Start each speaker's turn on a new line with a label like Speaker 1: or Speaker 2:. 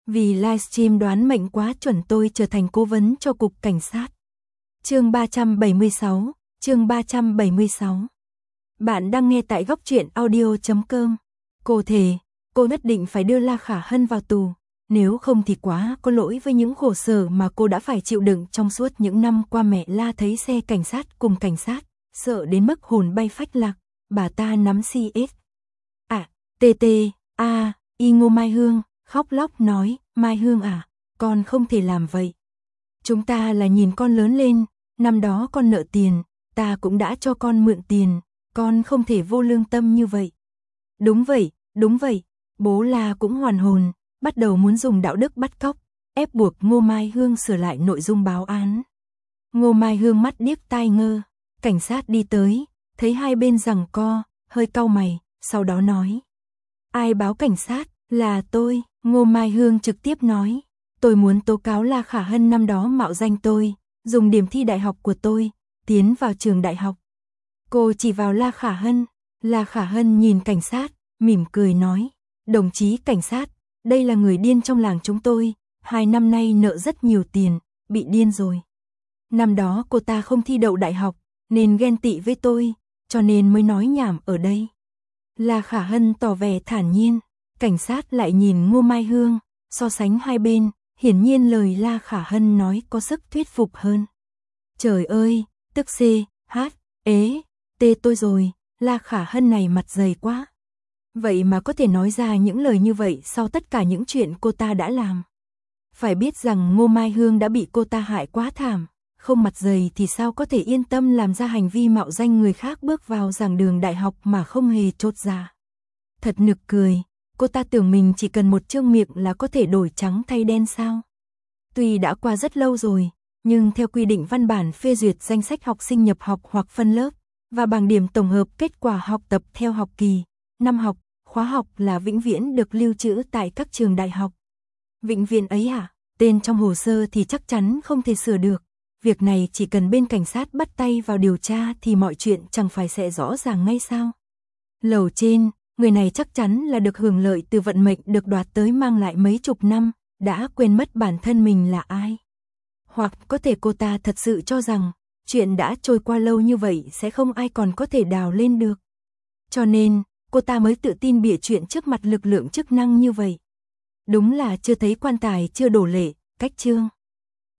Speaker 1: Vì livestream đoán mệnh quá chuẩn tôi trở thành cố vấn cho cục cảnh sát. Chương 376, chương 376. Bạn đang nghe tại góc truyện audio.com. Cô thề, cô nhất định phải đưa La Khả Hân vào tù, nếu không thì quá có lỗi với những khổ sở mà cô đã phải chịu đựng trong suốt những năm qua. Mẹ La thấy xe cảnh sát cùng cảnh sát, sợ đến mức hồn bay phách lạc, bà ta nắm CS. Ngô Mai Hương, khóc lóc nói, Mai Hương à, con không thể làm vậy. Chúng ta là nhìn con lớn lên, năm đó con nợ tiền, ta cũng đã cho con mượn tiền, con không thể vô lương tâm như vậy. Đúng vậy, bố La cũng hoàn hồn, bắt đầu muốn dùng đạo đức bắt cóc, ép buộc Ngô Mai Hương sửa lại nội dung báo án. Ngô Mai Hương mắt điếc tai ngơ, cảnh sát đi tới, thấy hai bên giằng co, hơi cau mày, sau đó nói. Ai báo cảnh sát? Là tôi. Ngô Mai Hương trực tiếp nói. Tôi muốn tố cáo La Khả Hân năm đó mạo danh tôi, dùng điểm thi đại học của tôi, tiến vào trường đại học. Cô chỉ vào La Khả Hân. La Khả Hân nhìn cảnh sát, mỉm cười nói. Đồng chí cảnh sát, đây là người điên trong làng chúng tôi, 2 năm nay nợ rất nhiều tiền, bị điên rồi. Năm đó cô ta không thi đậu đại học, nên ghen tị với tôi, cho nên mới nói nhảm ở đây. La Khả Hân tỏ vẻ thản nhiên, cảnh sát lại nhìn Ngô Mai Hương, so sánh hai bên, hiển nhiên lời La Khả Hân nói có sức thuyết phục hơn. Trời ơi, tức tôi rồi, La Khả Hân này mặt dày quá. Vậy mà có thể nói ra những lời như vậy sau tất cả những chuyện cô ta đã làm. Phải biết rằng Ngô Mai Hương đã bị cô ta hại quá thảm, không mặt dày thì sao có thể yên tâm làm ra hành vi mạo danh người khác bước vào giảng đường đại học mà không hề chột dạ. Thật nực cười, cô ta tưởng mình chỉ cần một trương miệng là có thể đổi trắng thay đen sao? Tuy đã qua rất lâu rồi, nhưng theo quy định văn bản phê duyệt danh sách học sinh nhập học hoặc phân lớp, và bảng điểm tổng hợp kết quả học tập theo học kỳ, năm học, khóa học là vĩnh viễn được lưu trữ tại các trường đại học. Vĩnh viễn ấy à? Tên trong hồ sơ thì chắc chắn không thể sửa được. Việc này chỉ cần bên cảnh sát bắt tay vào điều tra thì mọi chuyện chẳng phải sẽ rõ ràng ngay sao? Lầu trên, người này chắc chắn là được hưởng lợi từ vận mệnh được đoạt tới mang lại mấy chục năm, đã quên mất bản thân mình là ai. Hoặc có thể cô ta thật sự cho rằng, chuyện đã trôi qua lâu như vậy sẽ không ai còn có thể đào lên được. Cho nên, cô ta mới tự tin bịa chuyện trước mặt lực lượng chức năng như vậy. Đúng là chưa thấy quan tài chưa đổ lệ, cách chương.